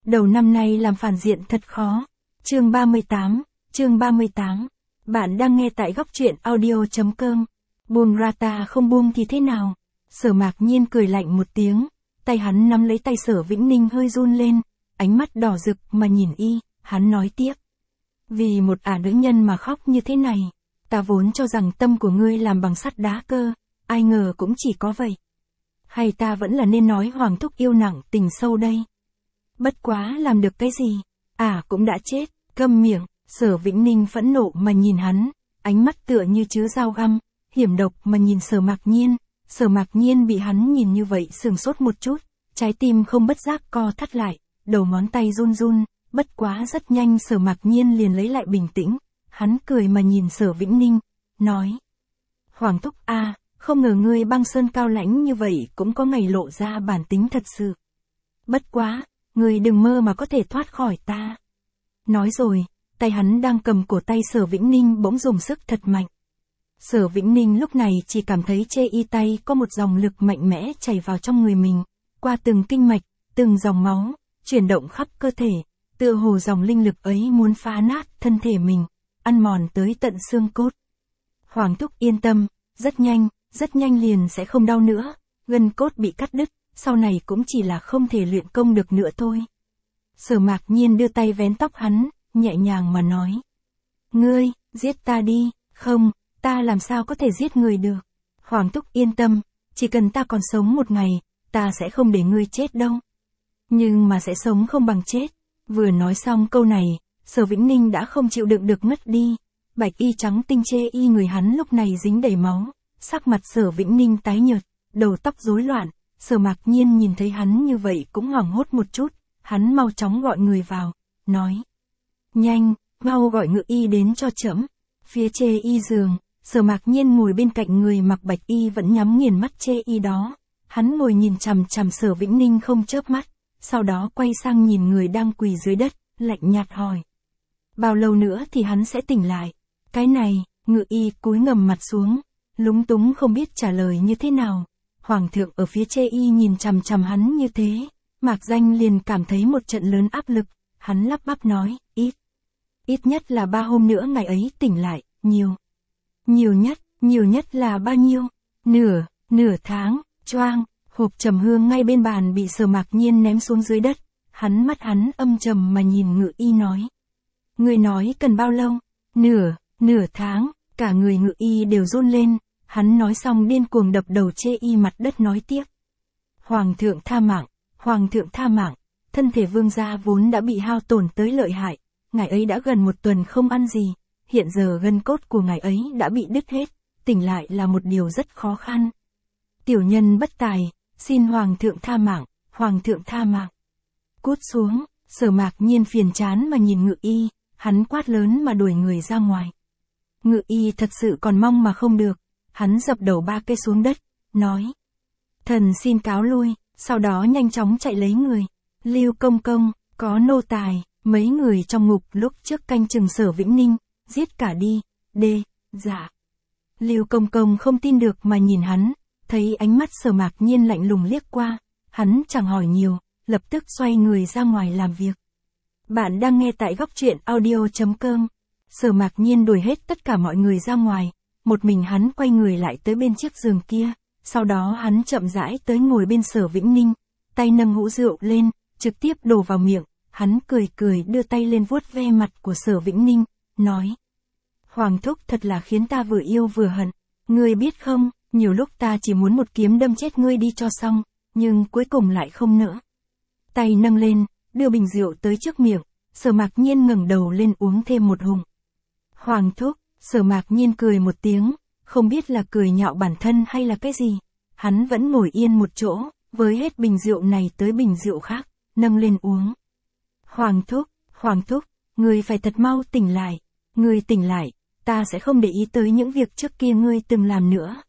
Đầu năm nay làm phản diện thật khó. Chương 38. Bạn đang nghe tại góc truyện audio.com. Buông ra ta không buông thì thế nào? Sở Mạc Nhiên cười lạnh một tiếng, tay hắn nắm lấy tay Sở Vĩnh Ninh hơi run lên, ánh mắt đỏ rực mà nhìn y, hắn nói tiếp. Vì một nữ nhân mà khóc như thế này, ta vốn cho rằng tâm của ngươi làm bằng sắt đá cơ, ai ngờ cũng chỉ có vậy. Hay ta vẫn là nên nói Hoàng thúc yêu nặng tình sâu đây? Bất quá làm được cái gì? Cũng đã chết, câm miệng. Sở Vĩnh Ninh phẫn nộ mà nhìn hắn, ánh mắt tựa như chứa dao găm, hiểm độc mà nhìn Sở Mạc Nhiên. Sở Mạc Nhiên bị hắn nhìn như vậy sửng sốt một chút, trái tim không bất giác co thắt lại, đầu ngón tay run run, bất quá rất nhanh Sở Mạc Nhiên liền lấy lại bình tĩnh, hắn cười mà nhìn Sở Vĩnh Ninh, nói. Hoàng thúc không ngờ ngươi băng sơn cao lãnh như vậy cũng có ngày lộ ra bản tính thật sự. Bất quá, ngươi đừng mơ mà có thể thoát khỏi ta. Nói rồi, tay hắn đang cầm cổ tay Sở Vĩnh Ninh bỗng dùng sức thật mạnh. Sở Vĩnh Ninh lúc này chỉ cảm thấy chê y tay có một dòng lực mạnh mẽ chảy vào trong người mình, qua từng kinh mạch, từng dòng máu, chuyển động khắp cơ thể, tựa hồ dòng linh lực ấy muốn phá nát thân thể mình, ăn mòn tới tận xương cốt. Hoàng thúc yên tâm, rất nhanh liền sẽ không đau nữa, gân cốt bị cắt đứt, sau này cũng chỉ là không thể luyện công được nữa thôi. Sở Mạc Nhiên đưa tay vén tóc hắn, nhẹ nhàng mà nói. Ngươi, giết ta đi, không, ta làm sao có thể giết người được. Hoàng thúc yên tâm, chỉ cần ta còn sống một ngày, ta sẽ không để ngươi chết đâu. Nhưng mà sẽ sống không bằng chết. Vừa nói xong câu này, Sở Vĩnh Ninh đã không chịu đựng được ngất đi. Bạch y trắng tinh chê y người hắn lúc này dính đầy máu, sắc mặt Sở Vĩnh Ninh tái nhợt, đầu tóc rối loạn. Sở Mạc Nhiên nhìn thấy hắn như vậy cũng hoảng hốt một chút, hắn mau chóng gọi người vào, nói. Nhanh, mau gọi ngự y đến cho trẫm. Phía chê y giường, Sở Mạc Nhiên ngồi bên cạnh người mặc bạch y vẫn nhắm nghiền mắt chê y đó. Hắn ngồi nhìn chằm chằm Sở Vĩnh Ninh không chớp mắt, sau đó quay sang nhìn người đang quỳ dưới đất, lạnh nhạt hỏi. Bao lâu nữa thì hắn sẽ tỉnh lại? Cái này, ngự y cúi ngầm mặt xuống, lúng túng không biết trả lời như thế nào. Hoàng thượng ở phía chê y nhìn chằm chằm hắn như thế, Mạc Danh liền cảm thấy một trận lớn áp lực, hắn lắp bắp nói, ít nhất là 3 hôm nữa ngày ấy tỉnh lại, nhiều nhất là bao nhiêu? Nửa tháng. Choang, hộp trầm hương ngay bên bàn bị Sở Mạc Nhiên ném xuống dưới đất, mắt hắn âm trầm mà nhìn ngự y nói. Người nói cần bao lâu? Nửa tháng, cả người ngự y đều run lên, hắn nói xong điên cuồng đập đầu chê y mặt đất nói tiếp. Hoàng thượng tha mạng, thân thể vương gia vốn đã bị hao tổn tới lợi hại, ngài ấy đã gần 1 tuần không ăn gì, hiện giờ gân cốt của ngài ấy đã bị đứt hết, tỉnh lại là một điều rất khó khăn. Tiểu nhân bất tài, xin Hoàng thượng tha mạng. Cút xuống, Sở Mạc Nhiên phiền chán mà nhìn ngự y, hắn quát lớn mà đuổi người ra ngoài. Ngự y thật sự còn mong mà không được, hắn dập đầu 3 cái xuống đất, nói. Thần xin cáo lui, sau đó nhanh chóng chạy lấy người. Lưu công công, có nô tài, mấy người trong ngục lúc trước canh chừng Sở Vĩnh Ninh, giết cả đi, dạ. Lưu công công không tin được mà nhìn hắn, thấy ánh mắt Sở Mạc Nhiên lạnh lùng liếc qua, hắn chẳng hỏi nhiều, lập tức xoay người ra ngoài làm việc. Bạn đang nghe tại góc truyện audio.com. Sở Mạc Nhiên đuổi hết tất cả mọi người ra ngoài, một mình hắn quay người lại tới bên chiếc giường kia, sau đó hắn chậm rãi tới ngồi bên Sở Vĩnh Ninh, tay nâng hũ rượu lên, trực tiếp đổ vào miệng, hắn cười đưa tay lên vuốt ve mặt của Sở Vĩnh Ninh, nói. Hoàng thúc thật là khiến ta vừa yêu vừa hận, ngươi biết không, nhiều lúc ta chỉ muốn một kiếm đâm chết ngươi đi cho xong, nhưng cuối cùng lại không nỡ. Tay nâng lên, đưa bình rượu tới trước miệng, Sở Mạc Nhiên ngẩng đầu lên uống thêm một hùng. Hoàng thúc, Sở Mạc Nhiên cười một tiếng, không biết là cười nhạo bản thân hay là cái gì, hắn vẫn ngồi yên một chỗ, với hết bình rượu này tới bình rượu khác, nâng lên uống. Hoàng thúc, ngươi phải thật mau tỉnh lại, ngươi tỉnh lại, ta sẽ không để ý tới những việc trước kia ngươi từng làm nữa.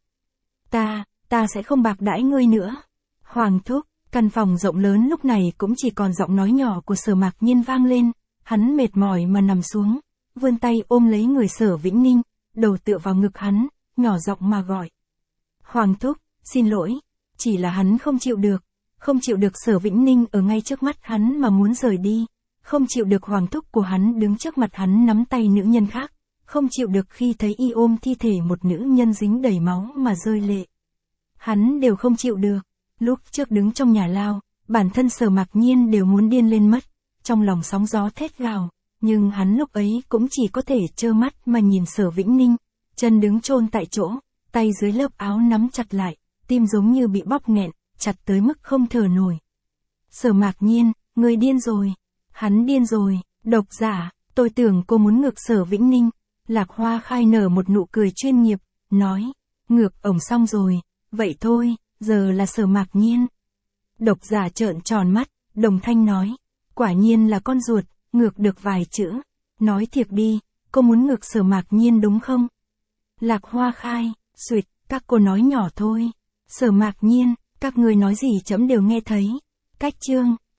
Ta sẽ không bạc đãi ngươi nữa. Hoàng thúc, căn phòng rộng lớn lúc này cũng chỉ còn giọng nói nhỏ của Sở Mạc Nhiên vang lên, hắn mệt mỏi mà nằm xuống, vươn tay ôm lấy người Sở Vĩnh Ninh, đầu tựa vào ngực hắn, nhỏ giọng mà gọi. Hoàng thúc, xin lỗi, chỉ là hắn không chịu được, Không chịu được Sở Vĩnh Ninh ở ngay trước mắt hắn mà muốn rời đi. Không chịu được hoàng thúc của hắn đứng trước mặt hắn nắm tay nữ nhân khác. Không chịu được khi thấy y ôm thi thể một nữ nhân dính đầy máu mà rơi lệ. Hắn đều không chịu được. Lúc trước đứng trong nhà lao, bản thân Sở Mạc Nhiên đều muốn điên lên mất. Trong lòng sóng gió thét gào. Nhưng hắn lúc ấy cũng chỉ có thể trơ mắt mà nhìn Sở Vĩnh Ninh. Chân đứng chôn tại chỗ, tay dưới lớp áo nắm chặt lại, tim giống như bị bóp nghẹn, chặt tới mức không thở nổi. Sở Mạc Nhiên, người điên rồi. Hắn điên rồi, độc giả, tôi tưởng cô muốn ngược Sở Vĩnh Ninh. Lạc Hoa Khai nở một nụ cười chuyên nghiệp, nói, ngược ổng xong rồi, vậy thôi, giờ là Sở Mạc Nhiên. Độc giả trợn tròn mắt, đồng thanh nói, quả nhiên là con ruột, ngược được vài chữ. Nói thiệt đi, cô muốn ngược Sở Mạc Nhiên đúng không? Lạc Hoa Khai, xuyệt, các cô nói nhỏ thôi. Sở Mạc Nhiên, các người nói gì trẫm đều nghe thấy. Cách chương,